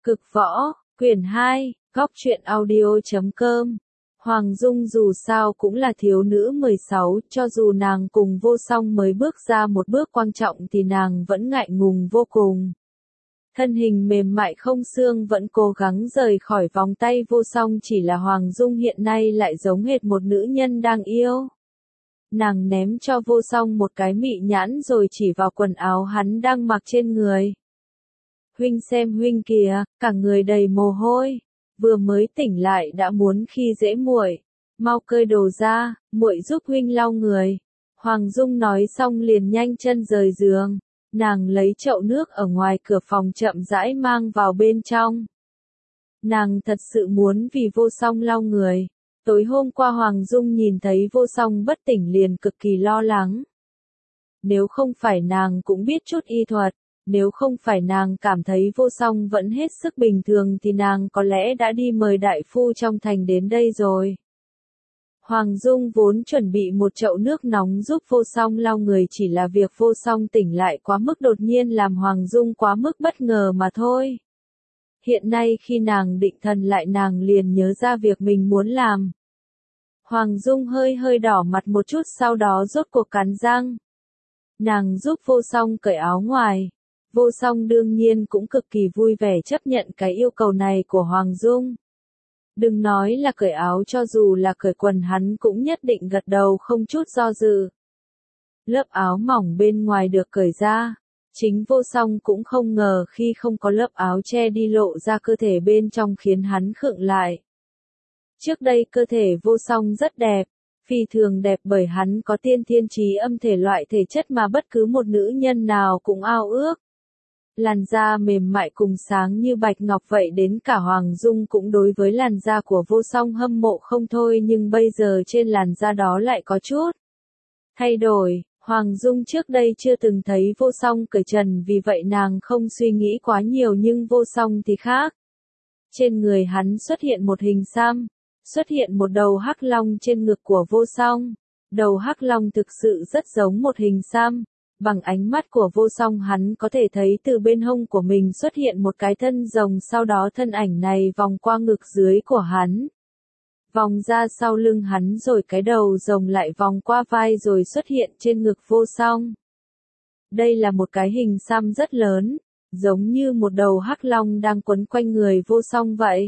Cực võ, quyển 2, góc truyện audio.com. Hoàng Dung dù sao cũng là thiếu nữ 16, cho dù nàng cùng Vô Song mới bước ra một bước quan trọng thì nàng vẫn ngại ngùng vô cùng. Thân hình mềm mại không xương vẫn cố gắng rời khỏi vòng tay Vô Song, chỉ là Hoàng Dung hiện nay lại giống hệt một nữ nhân đang yêu. Nàng ném cho Vô Song một cái mị nhãn rồi chỉ vào quần áo hắn đang mặc trên người. Huynh xem huynh kìa, cả người đầy mồ hôi, vừa mới tỉnh lại đã muốn khi dễ muội, mau cởi đồ ra, muội giúp huynh lau người. Hoàng Dung nói xong liền nhanh chân rời giường, nàng lấy chậu nước ở ngoài cửa phòng chậm rãi mang vào bên trong. Nàng thật sự muốn vì Vô Song lau người. Tối hôm qua Hoàng Dung nhìn thấy Vô Song bất tỉnh liền cực kỳ lo lắng. Nếu không phải nàng cũng biết chút y thuật, nếu không phải nàng cảm thấy Vô Song vẫn hết sức bình thường thì nàng có lẽ đã đi mời đại phu trong thành đến đây rồi. Hoàng Dung vốn chuẩn bị một chậu nước nóng giúp Vô Song lau người, chỉ là việc Vô Song tỉnh lại quá mức đột nhiên làm Hoàng Dung quá mức bất ngờ mà thôi. Hiện nay khi nàng định thần lại nàng liền nhớ ra việc mình muốn làm. Hoàng Dung hơi đỏ mặt một chút, sau đó rốt cuộc cắn răng. Nàng giúp Vô Song cởi áo ngoài. Vô Song đương nhiên cũng cực kỳ vui vẻ chấp nhận cái yêu cầu này của Hoàng Dung. Đừng nói là cởi áo, cho dù là cởi quần hắn cũng nhất định gật đầu không chút do dự. Lớp áo mỏng bên ngoài được cởi ra. Chính Vô Song cũng không ngờ khi không có lớp áo che đi lộ ra cơ thể bên trong khiến hắn khựng lại. Trước đây cơ thể Vô Song rất đẹp, phi thường đẹp bởi hắn có tiên thiên trí âm thể, loại thể chất mà bất cứ một nữ nhân nào cũng ao ước. Làn da mềm mại cùng sáng như bạch ngọc vậy, đến cả Hoàng Dung cũng đối với làn da của Vô Song hâm mộ không thôi, nhưng bây giờ trên làn da đó lại có chút thay đổi. Hoàng Dung trước đây chưa từng thấy Vô Song cởi trần, vì vậy nàng không suy nghĩ quá nhiều, nhưng Vô Song thì khác. Trên người hắn xuất hiện một hình xăm, xuất hiện một đầu hắc long trên ngực của Vô Song. Đầu hắc long thực sự rất giống một hình xăm. Bằng ánh mắt của Vô Song hắn có thể thấy từ bên hông của mình xuất hiện một cái thân rồng, sau đó thân ảnh này vòng qua ngực dưới của hắn, vòng ra sau lưng hắn, rồi cái đầu rồng lại vòng qua vai rồi xuất hiện trên ngực Vô Song. Đây là một cái hình xăm rất lớn, giống như một đầu hắc long đang quấn quanh người Vô Song vậy.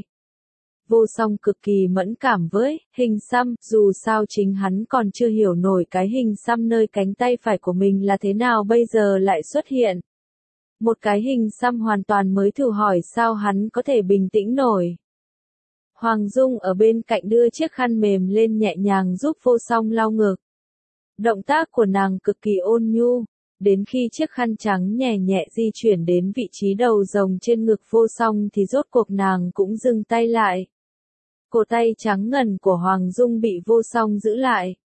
Vô Song cực kỳ mẫn cảm với hình xăm, dù sao chính hắn còn chưa hiểu nổi cái hình xăm nơi cánh tay phải của mình là thế nào, bây giờ lại xuất hiện một cái hình xăm hoàn toàn mới, thử hỏi sao hắn có thể bình tĩnh nổi. Hoàng Dung ở bên cạnh đưa chiếc khăn mềm lên nhẹ nhàng giúp Vô Song lau ngực. Động tác của nàng cực kỳ ôn nhu, đến khi chiếc khăn trắng nhẹ nhẹ di chuyển đến vị trí đầu rồng trên ngực Vô Song thì rốt cuộc nàng cũng dừng tay lại. Cổ tay trắng ngần của Hoàng Dung bị Vô Song giữ lại.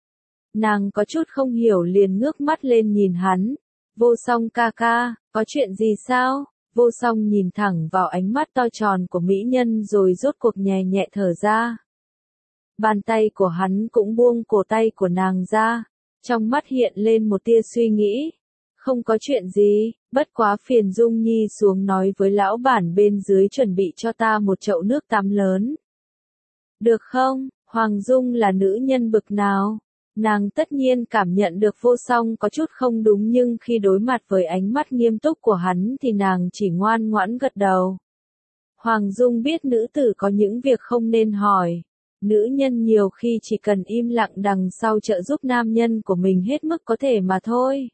Nàng có chút không hiểu liền ngước mắt lên nhìn hắn. Vô Song ca ca, có chuyện gì sao? Vô Song nhìn thẳng vào ánh mắt to tròn của mỹ nhân rồi rốt cuộc nhẹ nhẹ thở ra. Bàn tay của hắn cũng buông cổ tay của nàng ra. Trong mắt hiện lên một tia suy nghĩ. Không có chuyện gì, bất quá phiền Dung Nhi xuống nói với lão bản bên dưới chuẩn bị cho ta một chậu nước tắm lớn. Được không? Hoàng Dung là nữ nhân bực nào? Nàng tất nhiên cảm nhận được Vô Song có chút không đúng, nhưng khi đối mặt với ánh mắt nghiêm túc của hắn thì nàng chỉ ngoan ngoãn gật đầu. Hoàng Dung biết nữ tử có những việc không nên hỏi. Nữ nhân nhiều khi chỉ cần im lặng đằng sau trợ giúp nam nhân của mình hết mức có thể mà thôi.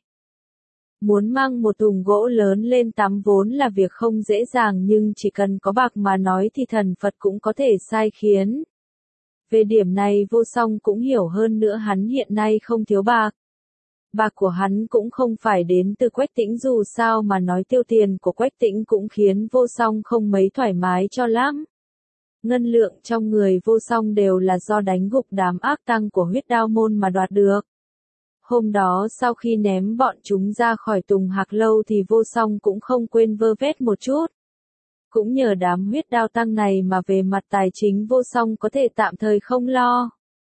Muốn mang một thùng gỗ lớn lên tắm vốn là việc không dễ dàng, nhưng chỉ cần có bạc mà nói thì thần Phật cũng có thể sai khiến. Về điểm này Vô Song cũng hiểu hơn nữa, hắn hiện nay không thiếu bạc. Bạc của hắn cũng không phải đến từ Quách Tĩnh, dù sao mà nói tiêu tiền của Quách Tĩnh cũng khiến Vô Song không mấy thoải mái cho lắm. Ngân lượng trong người Vô Song đều là do đánh gục đám ác tăng của Huyết Đao môn mà đoạt được. Hôm đó sau khi ném bọn chúng ra khỏi Tùng Hạc Lâu thì Vô Song cũng không quên vơ vét một chút. Cũng nhờ đám Huyết Đao tăng này mà về mặt tài chính Vô Song có thể tạm thời không lo.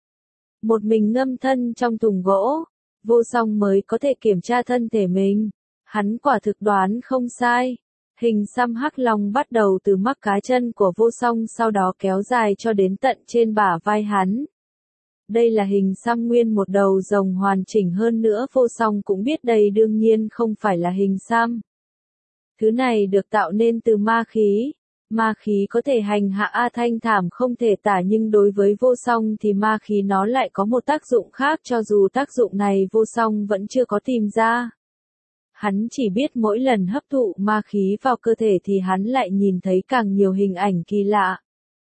Một mình ngâm thân trong thùng gỗ, Vô Song mới có thể kiểm tra thân thể mình. Hắn quả thực đoán không sai. Hình xăm hắc long bắt đầu từ mắc cá chân của vô song sau đó kéo dài cho đến tận trên bả vai hắn. Đây là hình xăm nguyên một đầu rồng hoàn chỉnh hơn nữa vô song cũng biết đây đương nhiên không phải là hình xăm. Thứ này được tạo nên từ ma khí. Ma khí có thể hành hạ A Thanh thảm không thể tả nhưng đối với vô song thì ma khí nó lại có một tác dụng khác cho dù tác dụng này vô song vẫn chưa có tìm ra. Hắn chỉ biết mỗi lần hấp thụ ma khí vào cơ thể thì hắn lại nhìn thấy càng nhiều hình ảnh kỳ lạ.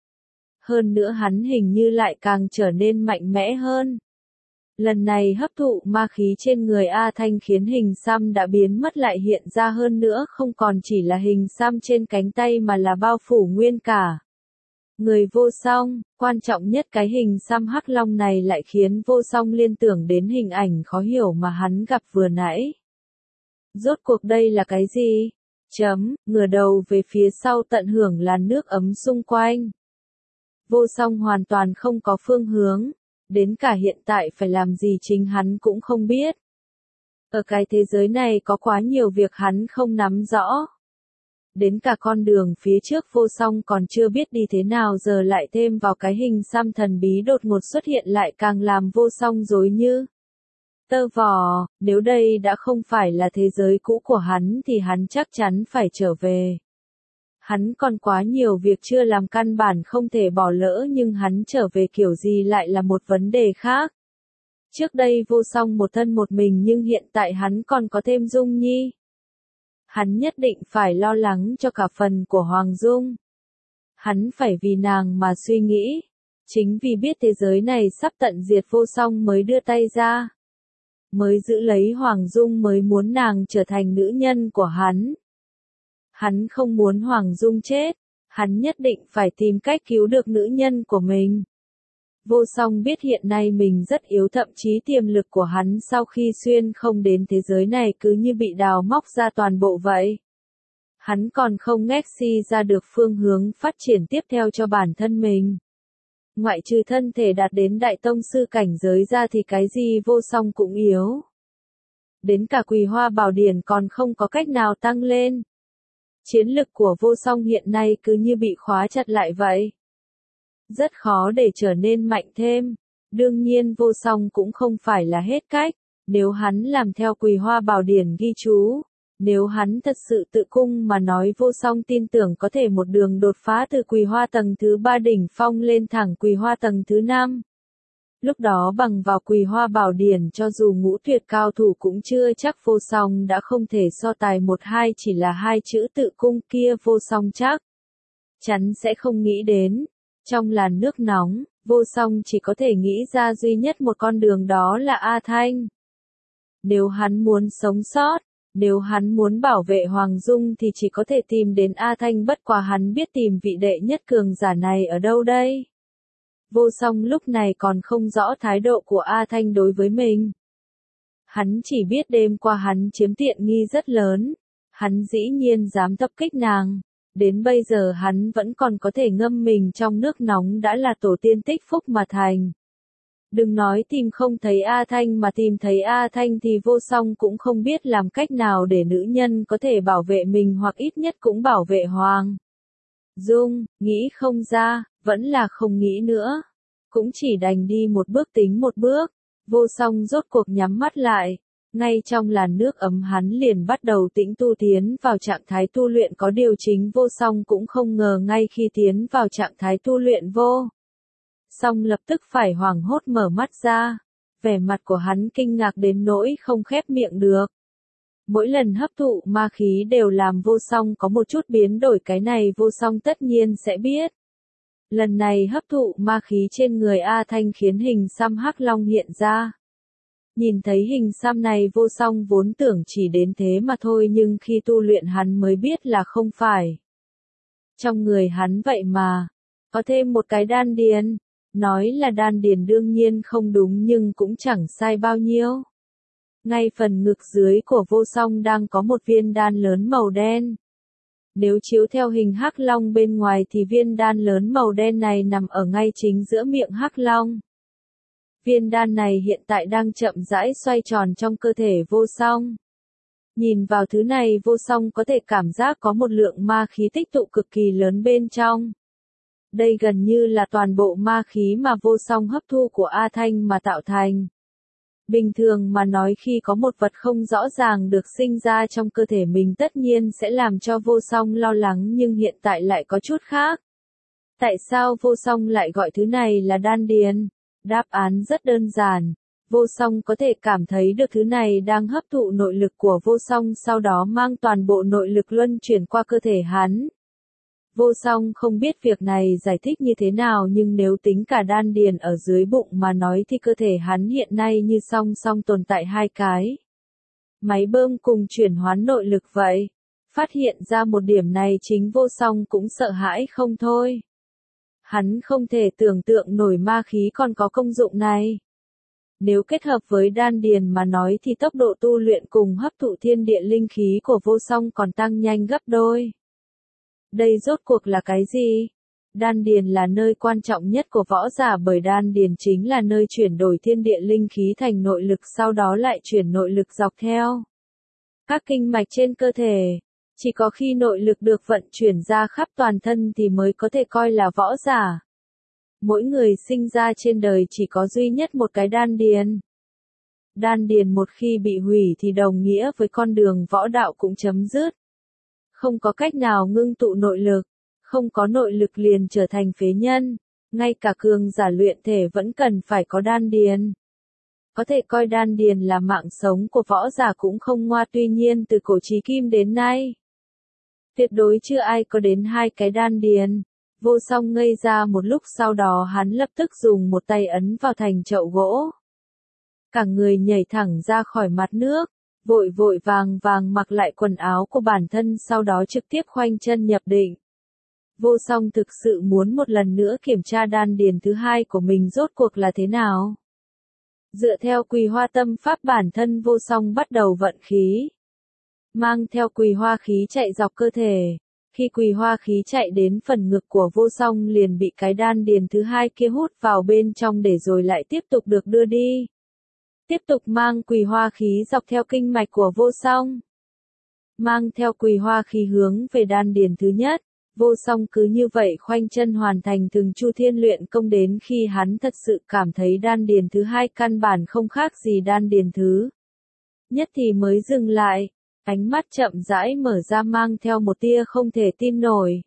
Hơn nữa hắn hình như lại càng trở nên mạnh mẽ hơn. Lần này hấp thụ ma khí trên người A Thanh khiến hình xăm đã biến mất lại hiện ra hơn nữa không còn chỉ là hình xăm trên cánh tay mà là bao phủ nguyên cả. Người vô song, quan trọng nhất cái hình xăm hắc long này lại khiến vô song liên tưởng đến hình ảnh khó hiểu mà hắn gặp vừa nãy. Rốt cuộc đây là cái gì? Ngửa đầu về phía sau tận hưởng làn nước ấm xung quanh. Vô song hoàn toàn không có phương hướng, đến cả hiện tại phải làm gì chính hắn cũng không biết. Ở cái thế giới này có quá nhiều việc hắn không nắm rõ. Đến cả con đường phía trước vô song còn chưa biết đi thế nào giờ lại thêm vào cái hình xăm thần bí đột ngột xuất hiện lại càng làm vô song rối như tơ vò. Nếu đây đã không phải là thế giới cũ của hắn thì hắn chắc chắn phải trở về. Hắn còn quá nhiều việc chưa làm căn bản không thể bỏ lỡ nhưng hắn trở về kiểu gì lại là một vấn đề khác. Trước đây vô song một thân một mình nhưng hiện tại hắn còn có thêm Dung Nhi. Hắn nhất định phải lo lắng cho cả phần của Hoàng Dung. Hắn phải vì nàng mà suy nghĩ. Chính vì biết thế giới này sắp tận diệt vô song mới đưa tay ra. Mới giữ lấy Hoàng Dung mới muốn nàng trở thành nữ nhân của hắn. Hắn không muốn Hoàng Dung chết, hắn nhất định phải tìm cách cứu được nữ nhân của mình. Vô song biết hiện nay mình rất yếu thậm chí tiềm lực của hắn sau khi xuyên không đến thế giới này cứ như bị đào móc ra toàn bộ vậy. Hắn còn không ngách si ra được phương hướng phát triển tiếp theo cho bản thân mình. Ngoại trừ thân thể đạt đến đại tông sư cảnh giới ra thì cái gì vô song cũng yếu. Đến cả Quỳ Hoa Bảo Điển còn không có cách nào tăng lên. Chiến lực của vô song hiện nay cứ như bị khóa chặt lại vậy. Rất khó để trở nên mạnh thêm. Đương nhiên vô song cũng không phải là hết cách. Nếu hắn làm theo Quỳ Hoa Bảo Điển ghi chú. Nếu hắn thật sự tự cung mà nói vô song tin tưởng có thể một đường đột phá từ Quỳ Hoa tầng thứ 3 đỉnh phong lên thẳng Quỳ Hoa tầng thứ 5. Lúc đó bằng vào Quỳ Hoa Bảo Điển cho dù ngũ tuyệt cao thủ cũng chưa chắc vô song đã không thể so tài một hai chỉ là hai chữ tự cung kia vô song chắc chắn sẽ không nghĩ đến. Trong làn nước nóng, vô song chỉ có thể nghĩ ra duy nhất một con đường đó là A Thanh. Nếu hắn muốn sống sót, nếu hắn muốn bảo vệ Hoàng Dung thì chỉ có thể tìm đến A Thanh bất quá hắn biết tìm vị đệ nhất cường giả này ở đâu đây. Vô song lúc này còn không rõ thái độ của A Thanh đối với mình. Hắn chỉ biết đêm qua hắn chiếm tiện nghi rất lớn. Hắn dĩ nhiên dám tập kích nàng. Đến bây giờ hắn vẫn còn có thể ngâm mình trong nước nóng đã là tổ tiên tích phúc mà thành. Đừng nói tìm không thấy A Thanh mà tìm thấy A Thanh thì vô song cũng không biết làm cách nào để nữ nhân có thể bảo vệ mình hoặc ít nhất cũng bảo vệ Hoàng Dung. Nghĩ không ra, vẫn là không nghĩ nữa. Cũng chỉ đành đi một bước tính một bước. Vô song rốt cuộc nhắm mắt lại. Ngay trong làn nước ấm hắn liền bắt đầu tĩnh tu tiến vào trạng thái tu luyện có điều chính vô song cũng không ngờ ngay khi tiến vào trạng thái tu luyện vô song lập tức phải hoảng hốt mở mắt ra. Vẻ mặt của hắn kinh ngạc đến nỗi không khép miệng được. Mỗi lần hấp thụ ma khí đều làm vô song có một chút biến đổi cái này vô song tất nhiên sẽ biết. Lần này hấp thụ ma khí trên người A Thanh khiến hình xăm hắc long hiện ra. Nhìn thấy hình xăm này vô song vốn tưởng chỉ đến thế mà thôi nhưng khi tu luyện hắn mới biết là không phải. Trong người hắn vậy mà, có thêm một cái đan điền. Nói là đan điền đương nhiên không đúng nhưng cũng chẳng sai bao nhiêu. Ngay phần ngực dưới của vô song đang có một viên đan lớn màu đen. Nếu chiếu theo hình hắc long bên ngoài thì viên đan lớn màu đen này nằm ở ngay chính giữa miệng hắc long. Viên đan này hiện tại đang chậm rãi xoay tròn trong cơ thể vô song. Nhìn vào thứ này vô song có thể cảm giác có một lượng ma khí tích tụ cực kỳ lớn bên trong. Đây gần như là toàn bộ ma khí mà vô song hấp thu của A Thanh mà tạo thành. Bình thường mà nói khi có một vật không rõ ràng được sinh ra trong cơ thể mình tất nhiên sẽ làm cho vô song lo lắng nhưng hiện tại lại có chút khác. Tại sao vô song lại gọi thứ này là đan điền? Đáp án rất đơn giản. Vô song có thể cảm thấy được thứ này đang hấp thụ nội lực của vô song sau đó mang toàn bộ nội lực luân chuyển qua cơ thể hắn. Vô song không biết việc này giải thích như thế nào nhưng nếu tính cả đan điền ở dưới bụng mà nói thì cơ thể hắn hiện nay như song song tồn tại hai cái máy bơm cùng chuyển hoán nội lực vậy. Phát hiện ra một điểm này chính vô song cũng sợ hãi không thôi. Hắn không thể tưởng tượng nổi ma khí còn có công dụng này. Nếu kết hợp với đan điền mà nói thì tốc độ tu luyện cùng hấp thụ thiên địa linh khí của vô song còn tăng nhanh gấp đôi. Đây rốt cuộc là cái gì? Đan điền là nơi quan trọng nhất của võ giả bởi đan điền chính là nơi chuyển đổi thiên địa linh khí thành nội lực sau đó lại chuyển nội lực dọc theo các kinh mạch trên cơ thể. Chỉ có khi nội lực được vận chuyển ra khắp toàn thân thì mới có thể coi là võ giả. Mỗi người sinh ra trên đời chỉ có duy nhất một cái đan điền. Đan điền một khi bị hủy thì đồng nghĩa với con đường võ đạo cũng chấm dứt. Không có cách nào ngưng tụ nội lực, không có nội lực liền trở thành phế nhân, ngay cả cường giả luyện thể vẫn cần phải có đan điền. Có thể coi đan điền là mạng sống của võ giả cũng không ngoa tuy nhiên từ cổ chí kim đến nay. Tuyệt đối chưa ai có đến hai cái đan điền. Vô song ngây ra một lúc sau đó hắn lập tức dùng một tay ấn vào thành chậu gỗ. Cả người nhảy thẳng ra khỏi mặt nước, vội vội vàng vàng mặc lại quần áo của bản thân sau đó trực tiếp khoanh chân nhập định. Vô song thực sự muốn một lần nữa kiểm tra đan điền thứ hai của mình rốt cuộc là thế nào. Dựa theo Quỳ Hoa tâm pháp bản thân vô song bắt đầu vận khí. Mang theo Quỳ Hoa khí chạy dọc cơ thể. Khi Quỳ Hoa khí chạy đến phần ngực của vô song liền bị cái đan điền thứ hai kia hút vào bên trong để rồi lại tiếp tục được đưa đi. Tiếp tục mang Quỳ Hoa khí dọc theo kinh mạch của vô song. Mang theo Quỳ Hoa khí hướng về đan điền thứ nhất. Vô song cứ như vậy khoanh chân hoàn thành từng chu thiên luyện công đến khi hắn thật sự cảm thấy đan điền thứ hai căn bản không khác gì đan điền thứ nhất thì mới dừng lại. Ánh mắt chậm rãi mở ra mang theo một tia không thể tin nổi.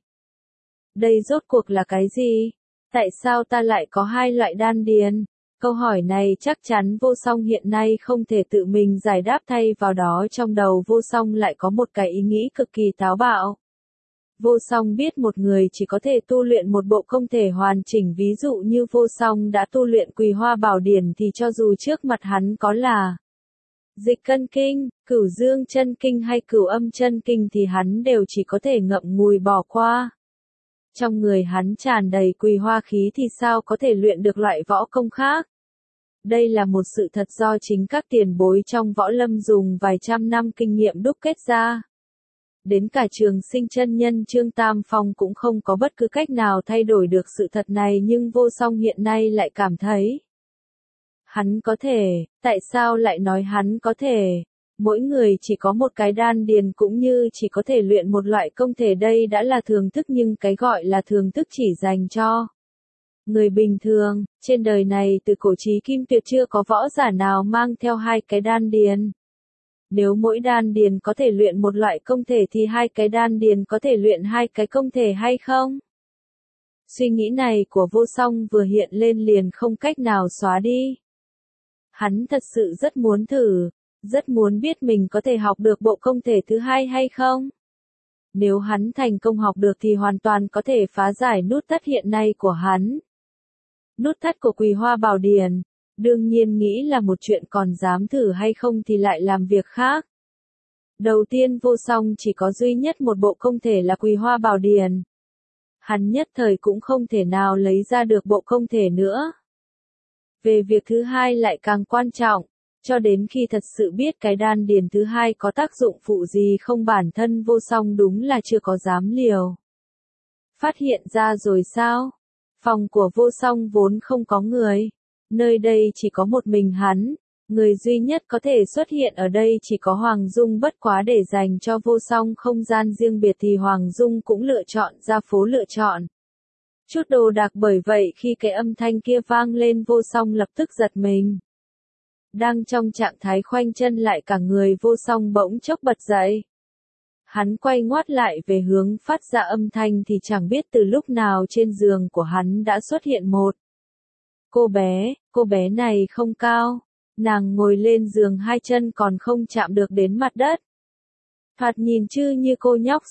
Đây rốt cuộc là cái gì? Tại sao ta lại có hai loại đan điền? Câu hỏi này chắc chắn vô song hiện nay không thể tự mình giải đáp thay vào đó trong đầu vô song lại có một cái ý nghĩ cực kỳ táo bạo. Vô song biết một người chỉ có thể tu luyện một bộ công thể hoàn chỉnh ví dụ như vô song đã tu luyện Quỳ Hoa Bảo Điển thì cho dù trước mặt hắn có là Dịch Cân Kinh, Cửu Dương Chân Kinh hay Cửu Âm Chân Kinh thì hắn đều chỉ có thể ngậm ngùi bỏ qua. Trong người hắn tràn đầy Quỳ Hoa khí thì sao có thể luyện được loại võ công khác. Đây là một sự thật do chính các tiền bối trong võ lâm dùng vài trăm năm kinh nghiệm đúc kết ra. Đến cả Trường Sinh chân nhân Trương Tam Phong cũng không có bất cứ cách nào thay đổi được sự thật này nhưng vô song hiện nay lại cảm thấy. Hắn có thể, tại sao lại nói hắn có thể? Mỗi người chỉ có một cái đan điền cũng như chỉ có thể luyện một loại công thể đây đã là thường thức nhưng cái gọi là thường thức chỉ dành cho người bình thường. Trên đời này từ cổ chí kim tuyệt chưa có võ giả nào mang theo hai cái đan điền. Nếu mỗi đan điền có thể luyện một loại công thể thì hai cái đan điền có thể luyện hai cái công thể hay không? Suy nghĩ này của vô song vừa hiện lên liền không cách nào xóa đi. Hắn thật sự rất muốn thử, rất muốn biết mình có thể học được bộ công thể thứ hai hay không. Nếu hắn thành công học được thì hoàn toàn có thể phá giải nút thắt hiện nay của hắn. Nút thắt của Quỳ Hoa Bảo Điển, đương nhiên nghĩ là một chuyện còn dám thử hay không thì lại làm việc khác. Đầu tiên vô song chỉ có duy nhất một bộ công thể là Quỳ Hoa Bảo Điển. Hắn nhất thời cũng không thể nào lấy ra được bộ công thể nữa. Về việc thứ hai lại càng quan trọng, cho đến khi thật sự biết cái đan điền thứ hai có tác dụng phụ gì không bản thân vô song đúng là chưa có dám liều. Phát hiện ra rồi sao? Phòng của vô song vốn không có người. Nơi đây chỉ có một mình hắn. Người duy nhất có thể xuất hiện ở đây chỉ có Hoàng Dung, bất quá để dành cho Vô Song không gian riêng biệt thì Hoàng Dung cũng lựa chọn ra phố lựa chọn chút đồ đạc, bởi vậy khi cái âm thanh kia vang lên Vô Song lập tức giật mình. Đang trong trạng thái khoanh chân lại cả người, Vô Song bỗng chốc bật dậy. Hắn quay ngoắt lại về hướng phát ra âm thanh thì chẳng biết từ lúc nào trên giường của hắn đã xuất hiện một cô bé này không cao. Nàng ngồi lên giường, hai chân còn không chạm được đến mặt đất. Thoạt nhìn chứ như cô nhóc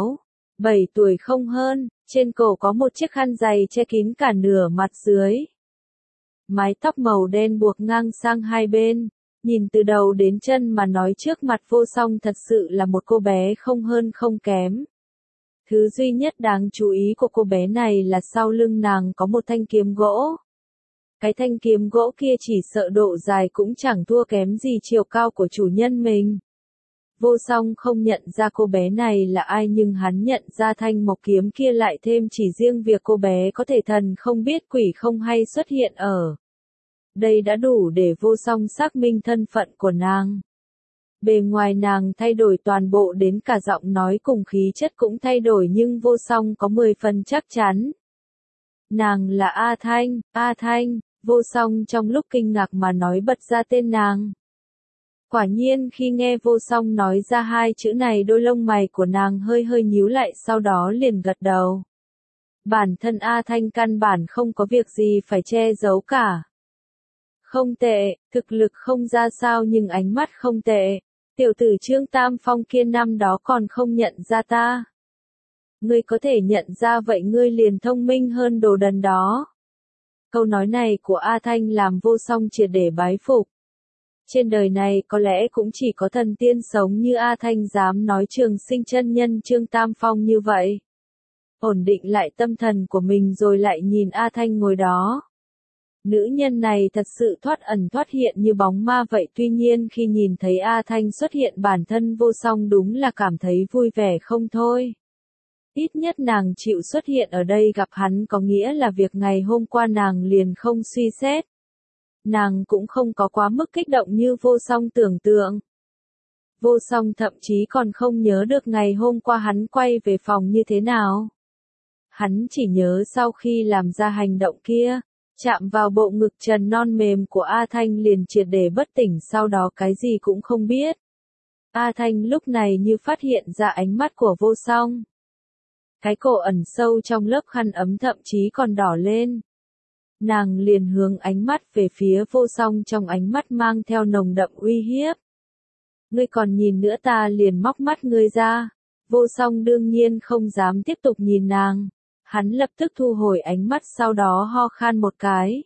6-7 tuổi không hơn, trên cổ có một chiếc khăn dày che kín cả nửa mặt dưới. Mái tóc màu đen buộc ngang sang hai bên, nhìn từ đầu đến chân mà nói trước mặt Vô Song thật sự là một cô bé không hơn không kém. Thứ duy nhất đáng chú ý của cô bé này là sau lưng nàng có một thanh kiếm gỗ. Cái thanh kiếm gỗ kia chỉ sợ độ dài cũng chẳng thua kém gì chiều cao của chủ nhân mình. Vô Song không nhận ra cô bé này là ai, nhưng hắn nhận ra thanh mộc kiếm kia, lại thêm chỉ riêng việc cô bé có thể thần không biết quỷ không hay xuất hiện ở đây đã đủ để Vô Song xác minh thân phận của nàng. Bề ngoài nàng thay đổi toàn bộ, đến cả giọng nói cùng khí chất cũng thay đổi, nhưng Vô Song có 10 phần chắc chắn. Nàng là A Thanh, A Thanh. Vô Song trong lúc kinh ngạc mà nói bật ra tên nàng. Quả nhiên khi nghe Vô Song nói ra hai chữ này, đôi lông mày của nàng hơi hơi nhíu lại, sau đó liền gật đầu. Bản thân A Thanh căn bản không có việc gì phải che giấu cả. Không tệ, thực lực không ra sao nhưng ánh mắt không tệ. Tiểu tử Trương Tam Phong kia năm đó còn không nhận ra ta. Ngươi có thể nhận ra vậy ngươi liền thông minh hơn đồ đần đó. Câu nói này của A Thanh làm Vô Song triệt để bái phục. Trên đời này có lẽ cũng chỉ có thần tiên sống như A Thanh dám nói Trường Sinh chân nhân Trương Tam Phong như vậy. Ổn định lại tâm thần của mình rồi lại nhìn A Thanh ngồi đó. Nữ nhân này thật sự thoát ẩn thoát hiện như bóng ma vậy, tuy nhiên khi nhìn thấy A Thanh xuất hiện, bản thân Vô Song đúng là cảm thấy vui vẻ không thôi. Ít nhất nàng chịu xuất hiện ở đây gặp hắn có nghĩa là việc ngày hôm qua nàng liền không suy xét. Nàng cũng không có quá mức kích động như Vô Song tưởng tượng. Vô Song thậm chí còn không nhớ được ngày hôm qua hắn quay về phòng như thế nào. Hắn chỉ nhớ sau khi làm ra hành động kia, chạm vào bộ ngực trần non mềm của A Thanh liền triệt để bất tỉnh, sau đó cái gì cũng không biết. A Thanh lúc này như phát hiện ra ánh mắt của Vô Song. Cái cổ ẩn sâu trong lớp khăn ấm thậm chí còn đỏ lên. Nàng liền hướng ánh mắt về phía Vô Song, trong ánh mắt mang theo nồng đậm uy hiếp. Ngươi còn nhìn nữa ta liền móc mắt ngươi ra. Vô Song đương nhiên không dám tiếp tục nhìn nàng. Hắn lập tức thu hồi ánh mắt, sau đó ho khan một cái.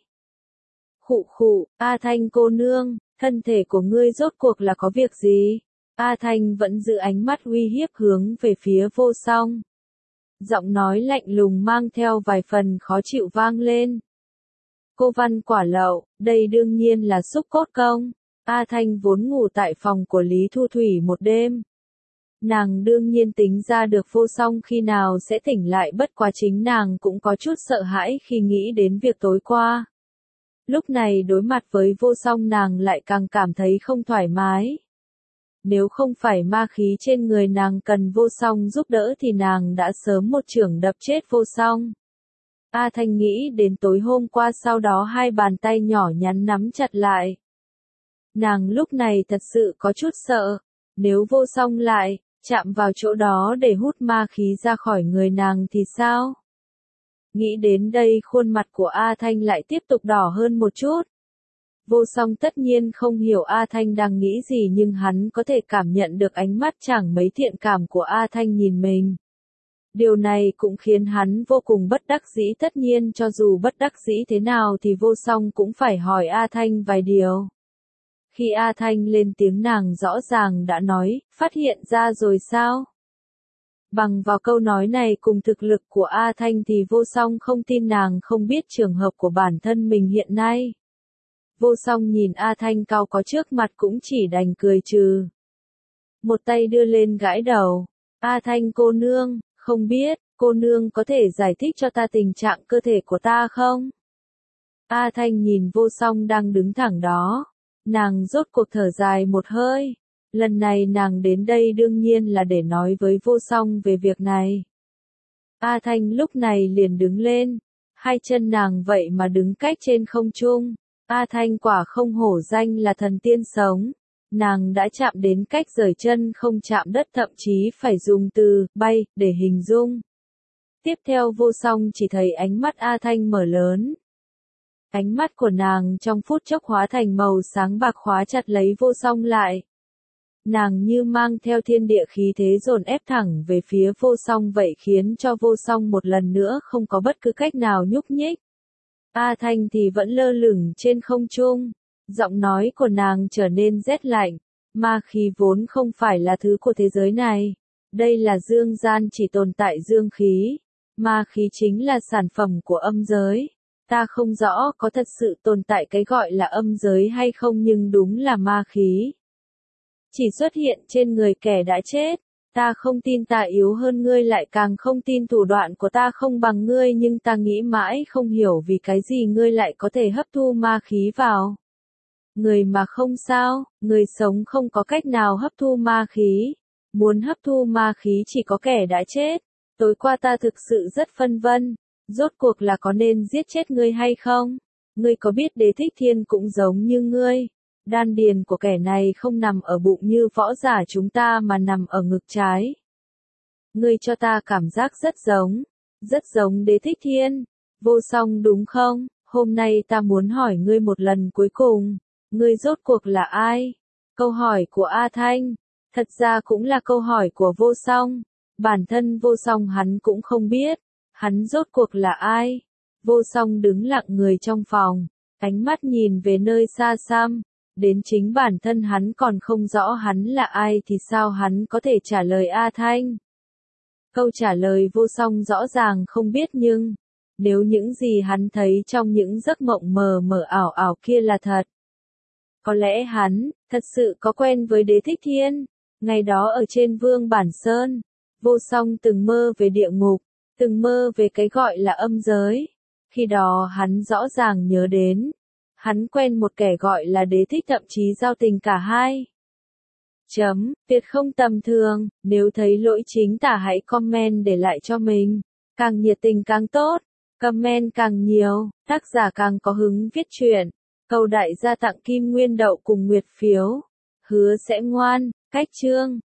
Khụ khụ, A Thanh cô nương, thân thể của ngươi rốt cuộc là có việc gì? A Thanh vẫn giữ ánh mắt uy hiếp hướng về phía Vô Song. Giọng nói lạnh lùng mang theo vài phần khó chịu vang lên. Cô Văn Quả Lậu, đây đương nhiên là xúc cốt công. A Thanh vốn ngủ tại phòng của Lý Thu Thủy một đêm. Nàng đương nhiên tính ra được Vô Song khi nào sẽ tỉnh lại, bất quá chính nàng cũng có chút sợ hãi khi nghĩ đến việc tối qua. Lúc này đối mặt với Vô Song nàng lại càng cảm thấy không thoải mái. Nếu không phải ma khí trên người nàng cần Vô Song giúp đỡ thì nàng đã sớm một chưởng đập chết Vô Song. A Thanh nghĩ đến tối hôm qua, sau đó hai bàn tay nhỏ nhắn nắm chặt lại. Nàng lúc này thật sự có chút sợ. Nếu Vô Song lại chạm vào chỗ đó để hút ma khí ra khỏi người nàng thì sao? Nghĩ đến đây khuôn mặt của A Thanh lại tiếp tục đỏ hơn một chút. Vô Song tất nhiên không hiểu A Thanh đang nghĩ gì, nhưng hắn có thể cảm nhận được ánh mắt chẳng mấy thiện cảm của A Thanh nhìn mình. Điều này cũng khiến hắn vô cùng bất đắc dĩ, tất nhiên cho dù bất đắc dĩ thế nào thì Vô Song cũng phải hỏi A Thanh vài điều. Khi A Thanh lên tiếng nàng rõ ràng đã nói, phát hiện ra rồi sao? Bằng vào câu nói này cùng thực lực của A Thanh thì Vô Song không tin nàng không biết trường hợp của bản thân mình hiện nay. Vô Song nhìn A Thanh cao có trước mặt cũng chỉ đành cười trừ. Một tay đưa lên gãi đầu. A Thanh cô nương, không biết, cô nương có thể giải thích cho ta tình trạng cơ thể của ta không? A Thanh nhìn Vô Song đang đứng thẳng đó. Nàng rốt cuộc thở dài một hơi. Lần này nàng đến đây đương nhiên là để nói với Vô Song về việc này. A Thanh lúc này liền đứng lên. Hai chân nàng vậy mà đứng cách trên không trung. A Thanh quả không hổ danh là thần tiên sống. Nàng đã chạm đến cách rời chân không chạm đất, thậm chí phải dùng từ bay để hình dung. Tiếp theo Vô Song chỉ thấy ánh mắt A Thanh mở lớn. Ánh mắt của nàng trong phút chốc hóa thành màu sáng bạc khóa chặt lấy Vô Song lại. Nàng như mang theo thiên địa khí thế dồn ép thẳng về phía Vô Song vậy khiến cho Vô Song một lần nữa không có bất cứ cách nào nhúc nhích. A Thanh thì vẫn lơ lửng trên không trung. Giọng nói của nàng trở nên rét lạnh. Ma khí vốn không phải là thứ của thế giới này. Đây là dương gian chỉ tồn tại dương khí. Ma khí chính là sản phẩm của âm giới. Ta không rõ có thật sự tồn tại cái gọi là âm giới hay không, nhưng đúng là ma khí. Chỉ xuất hiện trên người kẻ đã chết. Ta không tin ta yếu hơn ngươi, lại càng không tin thủ đoạn của ta không bằng ngươi, nhưng ta nghĩ mãi không hiểu vì cái gì ngươi lại có thể hấp thu ma khí vào. Người mà không sao, người sống không có cách nào hấp thu ma khí. Muốn hấp thu ma khí chỉ có kẻ đã chết. Tối qua ta thực sự rất phân vân. Rốt cuộc là có nên giết chết ngươi hay không? Ngươi có biết Đế Thích Thiên cũng giống như ngươi? Đan điền của kẻ này không nằm ở bụng như võ giả chúng ta mà nằm ở ngực trái. Ngươi cho ta cảm giác rất giống Đế Thích Thiên. Vô Song đúng không? Hôm nay ta muốn hỏi ngươi một lần cuối cùng. Ngươi rốt cuộc là ai? Câu hỏi của A Thanh. Thật ra cũng là câu hỏi của Vô Song. Bản thân Vô Song hắn cũng không biết. Hắn rốt cuộc là ai? Vô Song đứng lặng người trong phòng. Ánh mắt nhìn về nơi xa xăm. Đến chính bản thân hắn còn không rõ hắn là ai thì sao hắn có thể trả lời A Thanh? Câu trả lời Vô Song rõ ràng không biết, nhưng nếu những gì hắn thấy trong những giấc mộng mờ mờ ảo ảo kia là thật, có lẽ hắn thật sự có quen với Đế Thích Thiên. Ngày đó ở trên Vương Bản Sơn, Vô Song từng mơ về địa ngục, từng mơ về cái gọi là âm giới. Khi đó hắn rõ ràng nhớ đến, hắn quen một kẻ gọi là Đế Thích, thậm chí giao tình cả hai. Tuyệt không tầm thường. Nếu thấy lỗi chính tả hãy comment để lại cho mình. Càng nhiệt tình càng tốt. Comment càng nhiều, tác giả càng có hứng viết truyện. Cầu đại gia tặng Kim Nguyên Đậu cùng Nguyệt phiếu. Hứa sẽ ngoan. Cách chương.